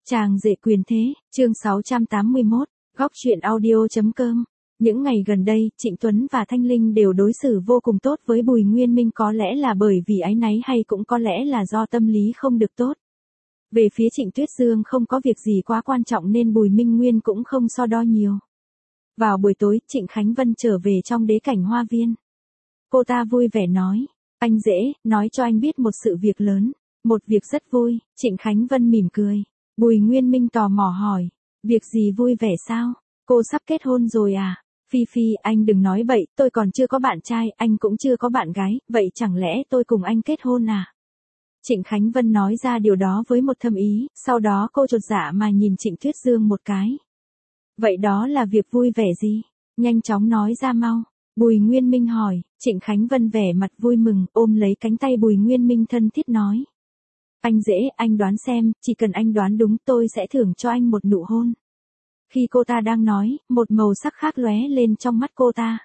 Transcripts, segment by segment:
Chàng rể quyền thế, chương 681, góc truyện audio.com. Những ngày gần đây, Trịnh Tuấn và Thanh Linh đều đối xử vô cùng tốt với Bùi Nguyên Minh, có lẽ là bởi vì áy náy hay cũng có lẽ là do tâm lý không được tốt. Về phía Trịnh Tuyết Dương không có việc gì quá quan trọng nên Bùi Minh Nguyên cũng không so đo nhiều. Vào buổi tối, Trịnh Khánh Vân trở về trong đế cảnh hoa viên. Cô ta vui vẻ nói, anh rể, nói cho anh biết một sự việc lớn, một việc rất vui. Trịnh Khánh Vân mỉm cười. Bùi Nguyên Minh tò mò hỏi, việc gì vui vẻ sao? Cô sắp kết hôn rồi à? Phi Phi, anh đừng nói bậy, tôi còn chưa có bạn trai, anh cũng chưa có bạn gái, vậy chẳng lẽ tôi cùng anh kết hôn à? Trịnh Khánh Vân nói ra điều đó với một thâm ý, sau đó cô chột dạ mà nhìn Trịnh Tuyết Dương một cái. Vậy đó là việc vui vẻ gì? Nhanh chóng nói ra mau. Bùi Nguyên Minh hỏi. Trịnh Khánh Vân vẻ mặt vui mừng, ôm lấy cánh tay Bùi Nguyên Minh thân thiết nói. Anh dễ, anh đoán xem, chỉ cần anh đoán đúng tôi sẽ thưởng cho anh một nụ hôn. Khi cô ta đang nói, một màu sắc khác lóe lên trong mắt cô ta.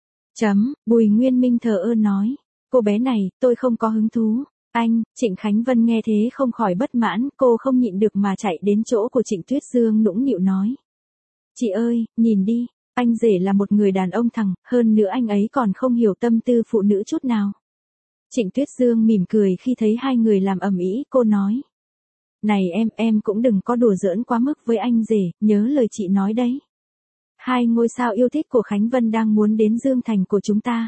Bùi Nguyên Minh thờ ơ nói. Cô bé này, tôi không có hứng thú. Anh, Trịnh Khánh Vân nghe thế không khỏi bất mãn, cô không nhịn được mà chạy đến chỗ của Trịnh Tuyết Dương nũng nịu nói. Chị ơi, nhìn đi, anh rể là một người đàn ông thẳng, hơn nữa anh ấy còn không hiểu tâm tư phụ nữ chút nào. Trịnh Tuyết Dương mỉm cười khi thấy hai người làm ầm ĩ, cô nói. Này em cũng đừng có đùa giỡn quá mức với anh rể, nhớ lời chị nói đấy. Hai ngôi sao yêu thích của Khánh Vân đang muốn đến Dương Thành của chúng ta.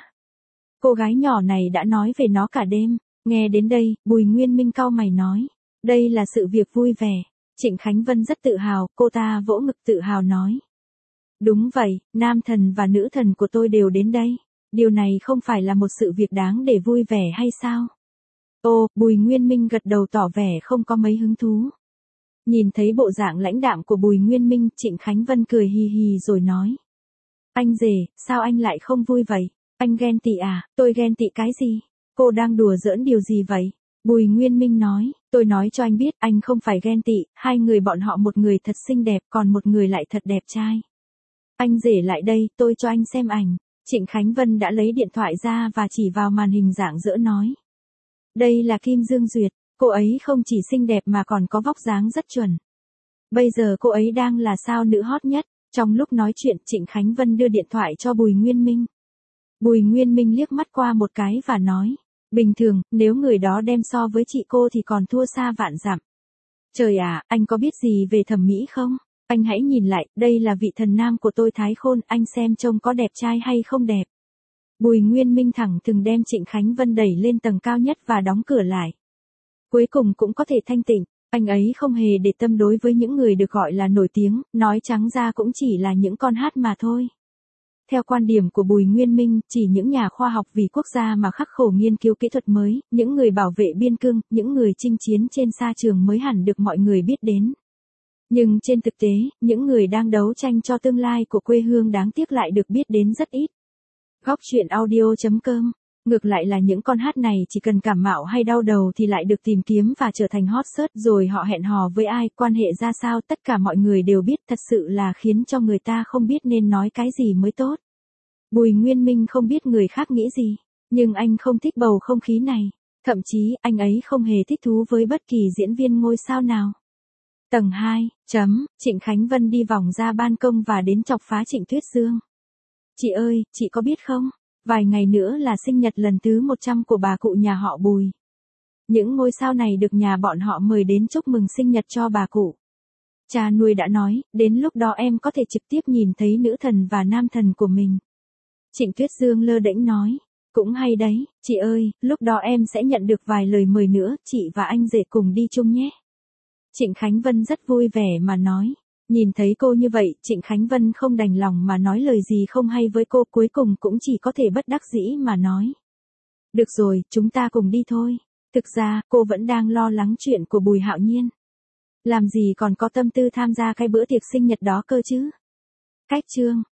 Cô gái nhỏ này đã nói về nó cả đêm, nghe đến đây, Bùi Nguyên Minh cau mày nói. Đây là sự việc vui vẻ. Trịnh Khánh Vân rất tự hào, cô ta vỗ ngực tự hào nói. Đúng vậy, nam thần và nữ thần của tôi đều đến đây. Điều này không phải là một sự việc đáng để vui vẻ hay sao? Ô, Bùi Nguyên Minh gật đầu tỏ vẻ không có mấy hứng thú. Nhìn thấy bộ dạng lãnh đạm của Bùi Nguyên Minh, Trịnh Khánh Vân cười hì hì rồi nói. Anh rể, sao anh lại không vui vậy? Anh ghen tị à? Tôi ghen tị cái gì? Cô đang đùa giỡn điều gì vậy? Bùi Nguyên Minh nói, tôi nói cho anh biết, anh không phải ghen tị, hai người bọn họ một người thật xinh đẹp, còn một người lại thật đẹp trai. Anh rể lại đây, tôi cho anh xem ảnh. Trịnh Khánh Vân đã lấy điện thoại ra và chỉ vào màn hình rạng rỡ nói. Đây là Kim Dương Duyệt, cô ấy không chỉ xinh đẹp mà còn có vóc dáng rất chuẩn. Bây giờ cô ấy đang là sao nữ hot nhất. Trong lúc nói chuyện, Trịnh Khánh Vân đưa điện thoại cho Bùi Nguyên Minh. Bùi Nguyên Minh liếc mắt qua một cái và nói. Bình thường, nếu người đó đem so với chị cô thì còn thua xa vạn dặm. Trời à, anh có biết gì về thẩm mỹ không? Anh hãy nhìn lại, đây là vị thần nam của tôi Thái Khôn, anh xem trông có đẹp trai hay không đẹp. Bùi Nguyên Minh thẳng thừng đem Trịnh Khánh Vân đẩy lên tầng cao nhất và đóng cửa lại. Cuối cùng cũng có thể thanh tịnh, anh ấy không hề để tâm đối với những người được gọi là nổi tiếng, nói trắng ra cũng chỉ là những con hát mà thôi. Theo quan điểm của Bùi Nguyên Minh, chỉ những nhà khoa học vì quốc gia mà khắc khổ nghiên cứu kỹ thuật mới, những người bảo vệ biên cương, những người chinh chiến trên sa trường mới hẳn được mọi người biết đến. Nhưng trên thực tế, những người đang đấu tranh cho tương lai của quê hương đáng tiếc lại được biết đến rất ít. Góc truyện audio.com. Ngược lại là những con hát này chỉ cần cảm mạo hay đau đầu thì lại được tìm kiếm và trở thành hot search, rồi họ hẹn hò với ai, quan hệ ra sao, tất cả mọi người đều biết, thật sự là khiến cho người ta không biết nên nói cái gì mới tốt. Bùi Nguyên Minh không biết người khác nghĩ gì, nhưng anh không thích bầu không khí này. Thậm chí, anh ấy không hề thích thú với bất kỳ diễn viên ngôi sao nào. Tầng 2, Trịnh Khánh Vân đi vòng ra ban công và đến chọc phá Trịnh Tuyết Dương. Chị ơi, chị có biết không? Vài ngày nữa là sinh nhật lần thứ 100 của bà cụ nhà họ Bùi. Những ngôi sao này được nhà bọn họ mời đến chúc mừng sinh nhật cho bà cụ. Cha nuôi đã nói, đến lúc đó em có thể trực tiếp nhìn thấy nữ thần và nam thần của mình. Trịnh Tuyết Dương lơ đễnh nói, cũng hay đấy, chị ơi, lúc đó em sẽ nhận được vài lời mời nữa, chị và anh rể cùng đi chung nhé. Trịnh Khánh Vân rất vui vẻ mà nói. Nhìn thấy cô như vậy, Trịnh Khánh Vân không đành lòng mà nói lời gì không hay với cô, cuối cùng cũng chỉ có thể bất đắc dĩ mà nói. Được rồi, chúng ta cùng đi thôi. Thực ra, cô vẫn đang lo lắng chuyện của Bùi Hạo Nhiên. Làm gì còn có tâm tư tham gia cái bữa tiệc sinh nhật đó cơ chứ? Cách chương.